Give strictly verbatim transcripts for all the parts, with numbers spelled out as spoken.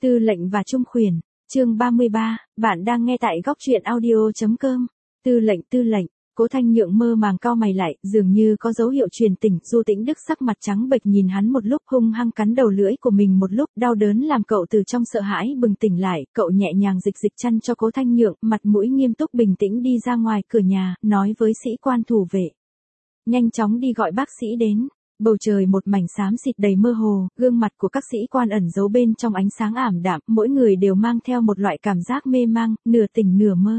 Tư lệnh và Trung Khuyển, chương ba mươi ba, bạn đang nghe tại góc truyện audio.com. Tư lệnh tư lệnh, Cố Thanh Nhượng mơ màng cau mày lại, dường như có dấu hiệu truyền tỉnh. Du Tĩnh Đức sắc mặt trắng bệch nhìn hắn một lúc, hung hăng cắn đầu lưỡi của mình một lúc, đau đớn làm cậu từ trong sợ hãi bừng tỉnh lại. Cậu nhẹ nhàng dịch dịch chăn cho Cố Thanh Nhượng, mặt mũi nghiêm túc bình tĩnh đi ra ngoài cửa nhà, nói với sĩ quan thủ vệ: nhanh chóng đi gọi bác sĩ đến. Bầu trời một mảnh xám xịt đầy mơ hồ, gương mặt của các sĩ quan ẩn giấu bên trong ánh sáng ảm đạm, mỗi người đều mang theo một loại cảm giác mê mang, nửa tỉnh nửa mơ.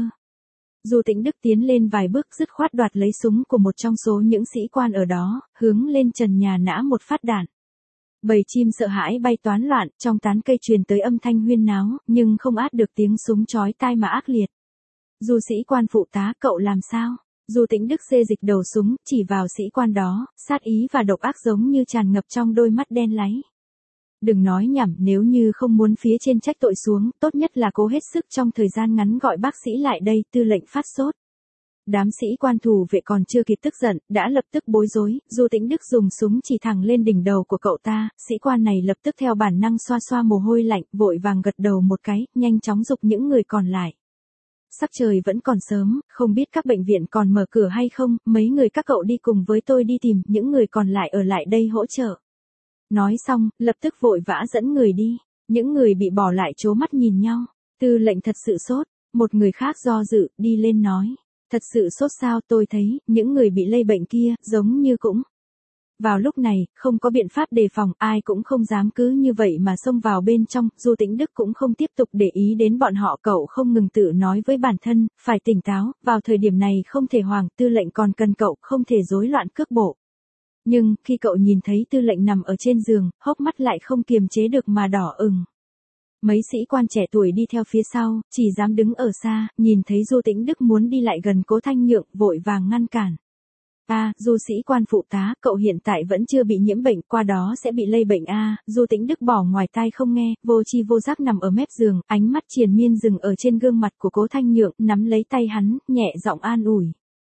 Du Tĩnh Đức tiến lên vài bước, dứt khoát đoạt lấy súng của một trong số những sĩ quan ở đó, hướng lên trần nhà nã một phát đạn. Bầy chim sợ hãi bay toán loạn, trong tán cây truyền tới âm thanh huyên náo, nhưng không át được tiếng súng chói tai mà ác liệt. Du sĩ quan phụ tá, cậu làm sao? Du Tĩnh Đức xê dịch đầu súng, chỉ vào sĩ quan đó, sát ý và độc ác giống như tràn ngập trong đôi mắt đen láy. Đừng nói nhảm, nếu như không muốn phía trên trách tội xuống, tốt nhất là cố hết sức trong thời gian ngắn gọi bác sĩ lại đây. Tư lệnh phát sốt. Đám sĩ quan thủ vệ còn chưa kịp tức giận, đã lập tức bối rối. Du Tĩnh Đức dùng súng chỉ thẳng lên đỉnh đầu của cậu ta, sĩ quan này lập tức theo bản năng xoa xoa mồ hôi lạnh, vội vàng gật đầu một cái, nhanh chóng giục những người còn lại. Sắc trời vẫn còn sớm, không biết các bệnh viện còn mở cửa hay không, mấy người các cậu đi cùng với tôi đi tìm, những người còn lại ở lại đây hỗ trợ. Nói xong, lập tức vội vã dẫn người đi, những người bị bỏ lại trố mắt nhìn nhau. Tư lệnh thật sự sốt, một người khác do dự, đi lên nói. Thật sự sốt sao? Tôi thấy, những người bị lây bệnh kia, giống như cũng... Vào lúc này, không có biện pháp đề phòng, ai cũng không dám cứ như vậy mà xông vào bên trong. Du Tĩnh Đức cũng không tiếp tục để ý đến bọn họ, cậu không ngừng tự nói với bản thân, phải tỉnh táo, vào thời điểm này không thể hoảng, tư lệnh còn cần cậu, không thể rối loạn cước bộ. Nhưng, khi cậu nhìn thấy tư lệnh nằm ở trên giường, hốc mắt lại không kiềm chế được mà đỏ ửng. Mấy sĩ quan trẻ tuổi đi theo phía sau, chỉ dám đứng ở xa, nhìn thấy Du Tĩnh Đức muốn đi lại gần Cố Thanh Nhượng, vội vàng ngăn cản. À, Du sĩ quan phụ tá, cậu hiện tại vẫn chưa bị nhiễm bệnh, qua đó sẽ bị lây bệnh à. Du Tĩnh Đức bỏ ngoài tai không nghe, vô tri vô giác nằm ở mép giường, ánh mắt triền miên dừng ở trên gương mặt của Cố Thanh Nhượng, nắm lấy tay hắn, nhẹ giọng an ủi.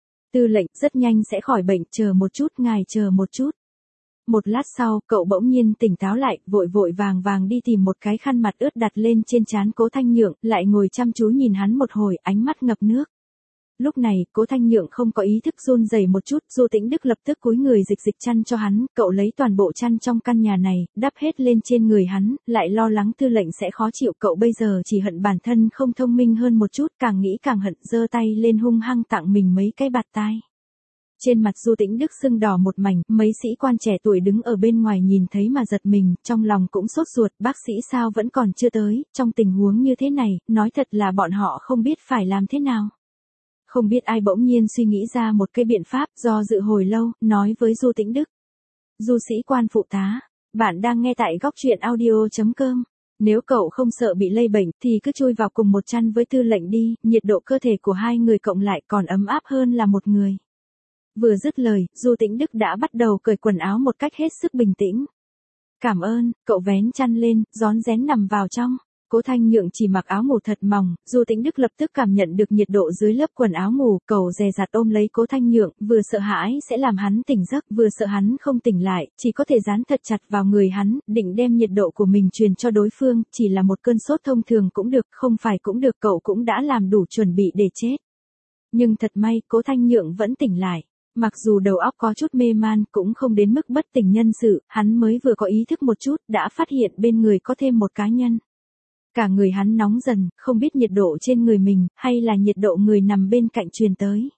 Tư lệnh, rất nhanh sẽ khỏi bệnh, chờ một chút, ngài chờ một chút. Một lát sau, cậu bỗng nhiên tỉnh táo lại, vội vội vàng vàng đi tìm một cái khăn mặt ướt đặt lên trên trán Cố Thanh Nhượng, lại ngồi chăm chú nhìn hắn một hồi, ánh mắt ngập nước. Lúc này, Cố Thanh Nhượng không có ý thức, run rẩy một chút. Du Tĩnh Đức lập tức cúi người dịch dịch chăn cho hắn, cậu lấy toàn bộ chăn trong căn nhà này, đắp hết lên trên người hắn, lại lo lắng tư lệnh sẽ khó chịu. Cậu bây giờ chỉ hận bản thân không thông minh hơn một chút, càng nghĩ càng hận, giơ tay lên hung hăng tặng mình mấy cái bạt tai. Trên mặt Du Tĩnh Đức sưng đỏ một mảnh, mấy sĩ quan trẻ tuổi đứng ở bên ngoài nhìn thấy mà giật mình, trong lòng cũng sốt ruột, bác sĩ sao vẫn còn chưa tới, trong tình huống như thế này, nói thật là bọn họ không biết phải làm thế nào. Không biết ai bỗng nhiên suy nghĩ ra một cái biện pháp, do dự hồi lâu, nói với Du Tĩnh Đức. Du sĩ quan phụ tá, bạn đang nghe tại góc truyện audio.com. Nếu cậu không sợ bị lây bệnh, thì cứ chui vào cùng một chăn với tư lệnh đi, nhiệt độ cơ thể của hai người cộng lại còn ấm áp hơn là một người. Vừa dứt lời, Du Tĩnh Đức đã bắt đầu cởi quần áo một cách hết sức bình tĩnh. Cảm ơn, cậu vén chăn lên, rón rén nằm vào trong. Cố Thanh Nhượng chỉ mặc áo ngủ thật mỏng, Du Tĩnh Đức lập tức cảm nhận được nhiệt độ dưới lớp quần áo ngủ, cậu dè dặt ôm lấy Cố Thanh Nhượng, vừa sợ hãi sẽ làm hắn tỉnh giấc, vừa sợ hắn không tỉnh lại, chỉ có thể dán thật chặt vào người hắn, định đem nhiệt độ của mình truyền cho đối phương, chỉ là một cơn sốt thông thường cũng được, không phải cũng được, cậu cũng đã làm đủ chuẩn bị để chết. Nhưng thật may, Cố Thanh Nhượng vẫn tỉnh lại. Mặc dù đầu óc có chút mê man, cũng không đến mức bất tỉnh nhân sự, hắn mới vừa có ý thức một chút, đã phát hiện bên người có thêm một cá nhân. Cả người hắn nóng dần, không biết nhiệt độ trên người mình, hay là nhiệt độ người nằm bên cạnh truyền tới.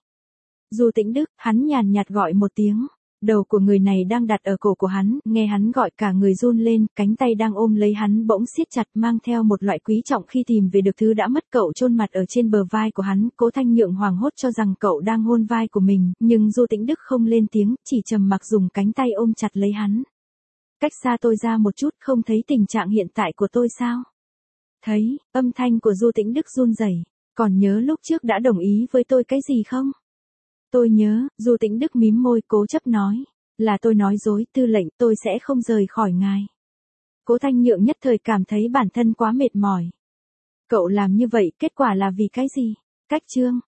Du Tĩnh Đức, hắn nhàn nhạt gọi một tiếng. Đầu của người này đang đặt ở cổ của hắn, nghe hắn gọi cả người run lên, cánh tay đang ôm lấy hắn bỗng siết chặt, mang theo một loại quý trọng khi tìm về được thứ đã mất. Cậu chôn mặt ở trên bờ vai của hắn, Cố Thanh Nhượng hoảng hốt cho rằng cậu đang hôn vai của mình, nhưng Du Tĩnh Đức không lên tiếng, chỉ trầm mặc dùng cánh tay ôm chặt lấy hắn. Cách xa tôi ra một chút, không thấy tình trạng hiện tại của tôi sao? Thấy, âm thanh của Du Tĩnh Đức run rẩy. Còn nhớ lúc trước đã đồng ý với tôi cái gì không? Tôi nhớ, Du Tĩnh Đức mím môi cố chấp nói. Là tôi nói dối, tư lệnh, tôi sẽ không rời khỏi ngài. Cố Thanh Nhượng nhất thời cảm thấy bản thân quá mệt mỏi. Cậu làm như vậy, kết quả là vì cái gì? Cách chương,